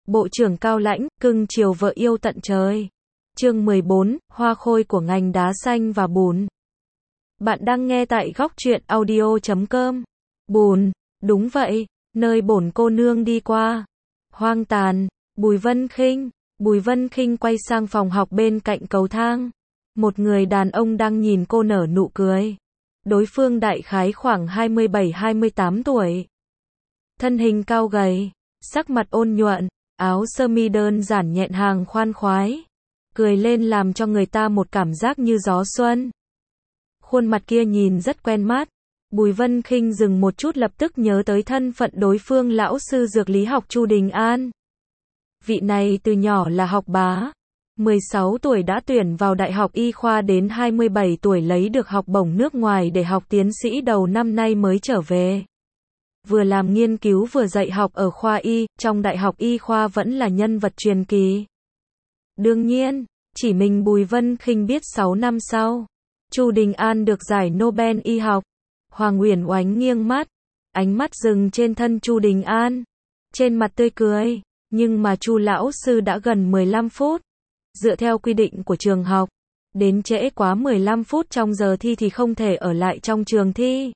Bộ trưởng cao lãnh, cưng chiều vợ yêu tận trời. Chương 14, hoa khôi của ngành đá xanh và bùn. Bạn đang nghe tại góc truyện audio.com. Bùn, đúng vậy, nơi bổn cô nương đi qua. Hoang tàn, Bùi Vân Khinh. Bùi Vân Khinh quay sang phòng học bên cạnh cầu thang. Một người đàn ông đang nhìn cô nở nụ cười. Đối phương đại khái khoảng 27-28 tuổi. Thân hình cao gầy, sắc mặt ôn nhuận, áo sơ mi đơn giản nhẹn hàng khoan khoái. Cười lên làm cho người ta một cảm giác như gió xuân. Khuôn mặt kia nhìn rất quen mắt. Bùi Vân Khinh dừng một chút lập tức nhớ tới thân phận đối phương, lão sư dược lý học Chu Đình An. Vị này từ nhỏ là học bá. 16 tuổi đã tuyển vào Đại học Y khoa, đến 27 tuổi lấy được học bổng nước ngoài để học tiến sĩ, đầu năm nay mới trở về. Vừa làm nghiên cứu vừa dạy học ở khoa Y, trong Đại học Y khoa vẫn là nhân vật truyền kỳ. Đương nhiên, chỉ mình Bùi Vân Khinh biết 6 năm sau, Chu Đình An được giải Nobel y học. Hoàng Uyển Oánh nghiêng mắt, ánh mắt dừng trên thân Chu Đình An, trên mặt tươi cười, nhưng mà Chu lão sư đã gần 15 phút. Dựa theo quy định của trường học, đến trễ quá 15 phút trong giờ thi thì không thể ở lại trong trường thi.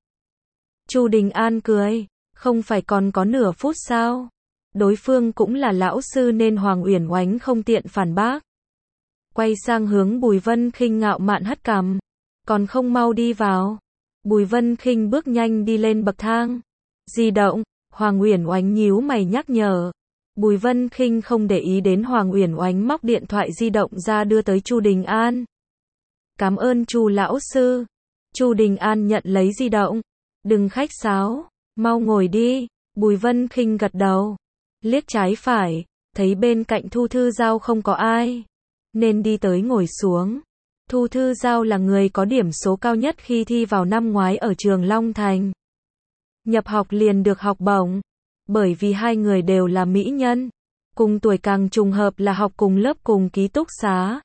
Chu Đình An cười, không phải còn có nửa phút sao? Đối phương cũng là lão sư nên Hoàng Uyển Oánh không tiện phản bác. Quay sang hướng Bùi Vân Khinh ngạo mạn hất cằm, còn không mau đi vào. Bùi Vân Khinh bước nhanh đi lên bậc thang. Di động, Hoàng Uyển Oánh nhíu mày nhắc nhở. Bùi Vân Khinh không để ý đến Hoàng Uyển Oánh móc điện thoại di động ra đưa tới Chu Đình An. Cảm ơn Chu lão sư. Chu Đình An nhận lấy di động. Đừng khách sáo, mau ngồi đi. Bùi Vân Khinh gật đầu, liếc trái phải, thấy bên cạnh Thu Thư Giao không có ai, nên đi tới ngồi xuống. Thu Thư Giao là người có điểm số cao nhất khi thi vào năm ngoái ở trường Long Thành. Nhập học liền được học bổng, bởi vì hai người đều là mỹ nhân, cùng tuổi, càng trùng hợp là học cùng lớp cùng ký túc xá.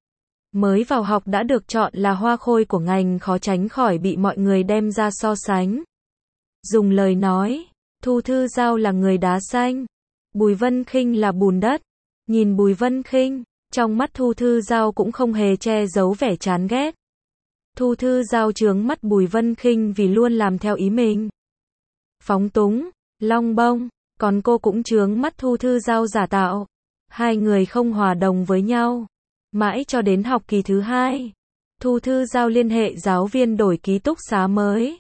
Mới vào học đã được chọn là hoa khôi của ngành, khó tránh khỏi bị mọi người đem ra so sánh. Dùng lời nói, Thu Thư Giao là người đá xanh, Bùi Vân Khinh là bùn đất. Nhìn Bùi Vân Khinh, trong mắt Thu Thư Giao cũng không hề che giấu vẻ chán ghét. Thu Thư Giao trướng mắt Bùi Vân Khinh vì luôn làm theo ý mình. Phóng túng, long bông, còn cô cũng trướng mắt Thu Thư Giao giả tạo. Hai người không hòa đồng với nhau. Mãi cho đến học kỳ thứ 2, Thu Thư Giao liên hệ giáo viên đổi ký túc xá mới.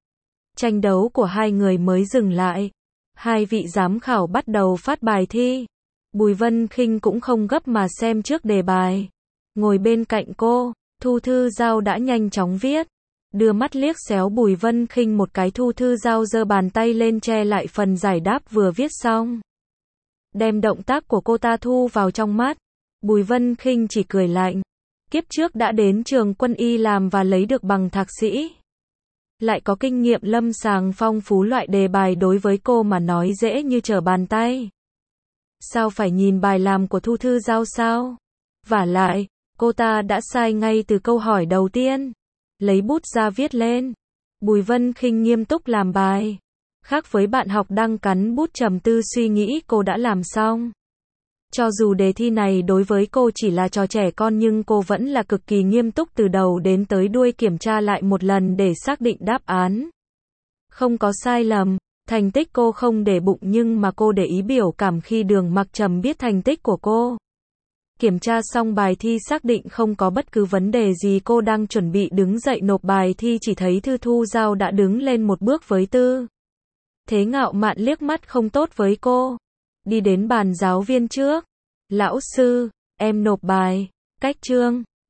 Tranh đấu của hai người mới dừng lại. Hai vị giám khảo bắt đầu phát bài thi. Bùi Vân Khinh cũng không gấp mà xem trước đề bài. Ngồi bên cạnh cô, Thu Thư Giao đã nhanh chóng viết. Đưa mắt liếc xéo Bùi Vân Khinh một cái, Thu Thư Giao giơ bàn tay lên che lại phần giải đáp vừa viết xong. Đem động tác của cô ta thu vào trong mắt. Bùi Vân Khinh chỉ cười lạnh. Kiếp trước đã đến trường quân y làm và lấy được bằng thạc sĩ. Lại có kinh nghiệm lâm sàng phong phú, loại đề bài đối với cô mà nói dễ như trở bàn tay. Sao phải nhìn bài làm của Thu Thư Giao sao? Vả lại, cô ta đã sai ngay từ câu hỏi đầu tiên. Lấy bút ra viết lên. Bùi Vân Khinh nghiêm túc làm bài. Khác với bạn học đang cắn bút trầm tư suy nghĩ, cô đã làm xong. Cho dù đề thi này đối với cô chỉ là trò trẻ con nhưng cô vẫn là cực kỳ nghiêm túc, từ đầu đến tới đuôi kiểm tra lại một lần để xác định đáp án. Không có sai lầm. Thành tích cô không để bụng nhưng mà cô để ý biểu cảm khi Đường Mặc Trầm biết thành tích của cô. Kiểm tra xong bài thi xác định không có bất cứ vấn đề gì, cô đang chuẩn bị đứng dậy nộp bài thi chỉ thấy Thư Thư Giao đã đứng lên một bước với tư thế ngạo mạn, liếc mắt không tốt với cô. Đi đến bàn giáo viên trước. Lão sư, em nộp bài. Cách chương.